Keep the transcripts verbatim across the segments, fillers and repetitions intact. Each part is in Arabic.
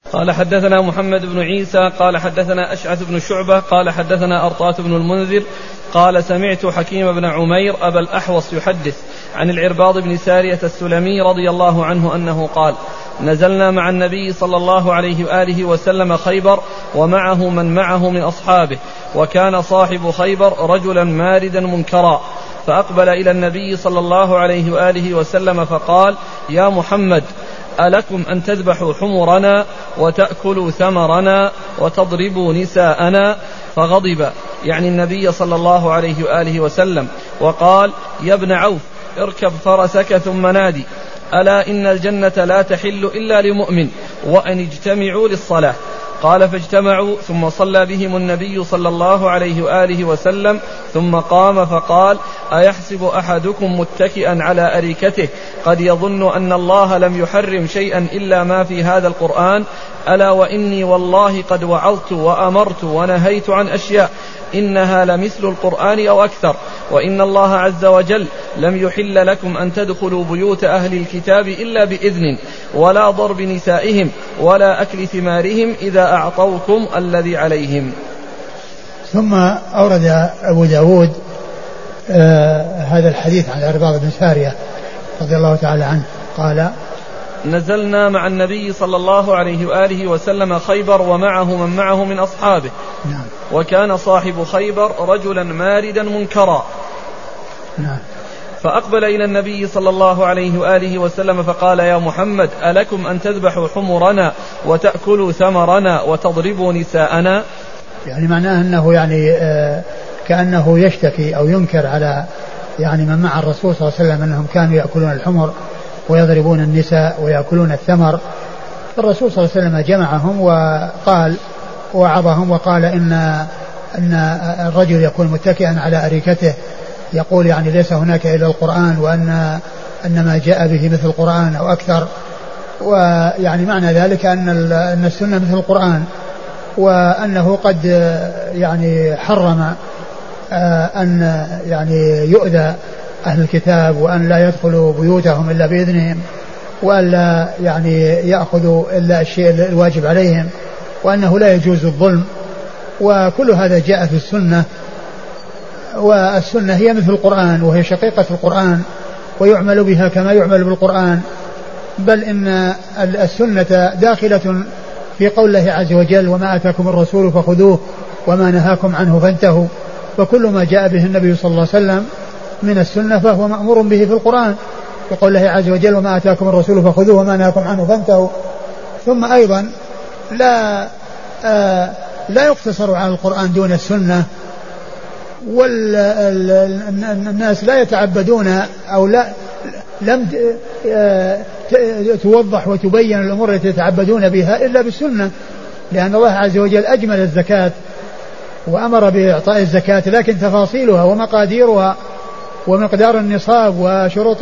قال حدثنا محمد بن عيسى قال حدثنا أشعث بن شعبة قال حدثنا أرطاة بن المنذر قال سمعت حكيم بن عمير أبا الأحوص يحدث عن العرباض بن سارية السلمي رضي الله عنه أنه قال نزلنا مع النبي صلى الله عليه وآله وسلم خيبر ومعه من معه من أصحابه، وكان صاحب خيبر رجلا ماردا منكرا، فأقبل إلى النبي صلى الله عليه وآله وسلم فقال يا محمد ألكم أن تذبحوا حمرنا وتأكلوا ثمرنا وتضربوا نساءنا؟ فغضب، يعني النبي صلى الله عليه وآله وسلم، وقال يا ابن عوف اركب فرسك ثم نادي ألا إن الجنة لا تحل إلا لمؤمن وأن اجتمعوا للصلاة. قال فاجتمعوا، ثم صلى بهم النبي صلى الله عليه وآله وسلم، ثم قام فقال أيحسب أحدكم متكئا على أريكته قد يظن أن الله لم يحرم شيئا إلا ما في هذا القرآن؟ ألا وإني والله قد وعظت وأمرت ونهيت عن أشياء إنها لمثل القرآن أو أكثر، وإن الله عز وجل لم يحل لكم أن تدخلوا بيوت أهل الكتاب إلا بإذن، ولا ضرب نسائهم ولا أكل ثمارهم إذا أعطوكم الذي عليهم. ثم أورد أبو داود آه هذا الحديث عن العرباض بن سارية رضي الله تعالى عنه قال نزلنا مع النبي صلى الله عليه وآله وسلم خيبر ومعه من معه من أصحابه. نعم. وكان صاحب خيبر رجلا ماردا منكرا. نعم. فأقبل إلى النبي صلى الله عليه وآله وسلم فقال يا محمد ألكم أن تذبحوا حمرنا وتأكلوا ثمرنا وتضربوا نساءنا؟ يعني معناه أنه يعني آه كأنه يشتكي أو ينكر على يعني من مع الرسول صلى الله عليه وسلم أنهم كانوا يأكلون الحمر ويضربون النساء ويأكلون الثمر. الرسول صلى الله عليه وسلم جمعهم وقال وعظهم وقال إن أن الرجل يكون متكئا على أريكته، يقول يعني ليس هناك إلا القرآن، وأن أن ما جاء به مثل القرآن أو أكثر، ويعني معنى ذلك أن أن السنة مثل القرآن، وأنه قد يعني حرم أن يعني يؤذى أهل الكتاب، وأن لا يدخلوا بيوتهم إلا بإذنهم، وأن لا يعني يأخذوا إلا الشيء الواجب عليهم، وأنه لا يجوز الظلم، وكل هذا جاء في السنة. والسنة هي مثل القرآن، وهي شقيقة القرآن، ويعمل بها كما يعمل بالقرآن، بل إن السنة داخلة في قول الله عز وجل وما آتاكم الرسول فخذوه وما نهاكم عنه فانتهوا. فكل ما جاء به النبي صلى الله عليه وسلم من السنة فهو مأمور به في القرآن، في قول الله عز وجل وما آتاكم الرسول فخذوه وما نهاكم عنه فانتهوا. ثم أيضا لا آه لا يقتصر على القرآن دون السنة، والناس لا يتعبدون أو لا لم توضح وتبين الأمور التي يتعبدون بها إلا بالسنة، لأن الله عز وجل أجمل الزكاة وأمر بإعطاء الزكاة، لكن تفاصيلها ومقاديرها ومقدار النصاب وشروط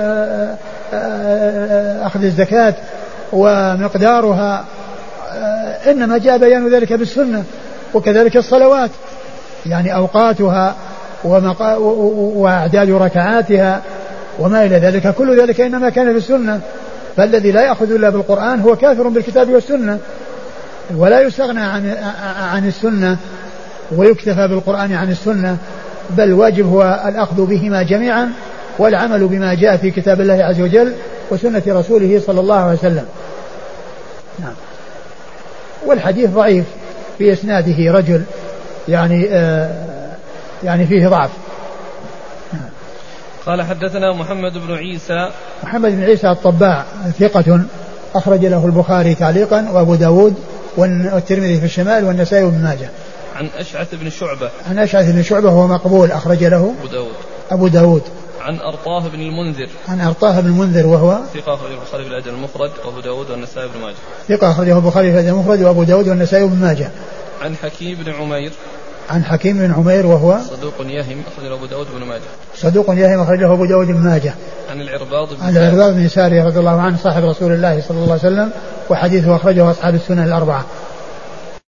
أخذ الزكاة ومقدارها إنما جاء بيان ذلك بالسنة. وكذلك الصلوات، يعني أوقاتها وأعداد ركعاتها وما إلى ذلك، كل ذلك إنما كان في السنة. فالذي لا يأخذ إلا بالقرآن هو كافر بالكتاب والسنة، ولا يستغنى عن عن السنة ويكتفى بالقرآن عن السنة، بل واجب هو الأخذ بهما جميعا والعمل بما جاء في كتاب الله عز وجل وسنة رسوله صلى الله عليه وسلم. نعم. والحديث ضعيف في إسناده رجل يعني آه يعني فيه ضعف. نعم. قال حدثنا محمد بن عيسى محمد بن عيسى الطباع ثقة أخرج له البخاري تعليقا وأبو داود والترمذي في الشمال والنسائي وابن ماجه. عن أشعث بن شعبة عن أشعث بن شعبة وهو مقبول أخرج له أبو داود أبو داود. عن أرطاه بن المنذر عن أرطاه بن المنذر وهو ثقة أخرجه البخاري في الأدب المفرد وأبو داود والنسائي بن ماجه. ثقة أخرجه البخاري في الأدب المفرد وأبو داود والنسائي بن ماجه. عن حكيم بن عمير عن حكيم بن عمير وهو صدوق يهم أخرجه أبو داود بن ماجه. صدوق يهم أخرجه أبو داود بن ماجه. عن العرباض بن عن العرباض بن سارية رضي الله عنه صاحب رسول الله صلى الله عليه وسلم، وحديثه أخرجه أصحاب السنن الأربعة.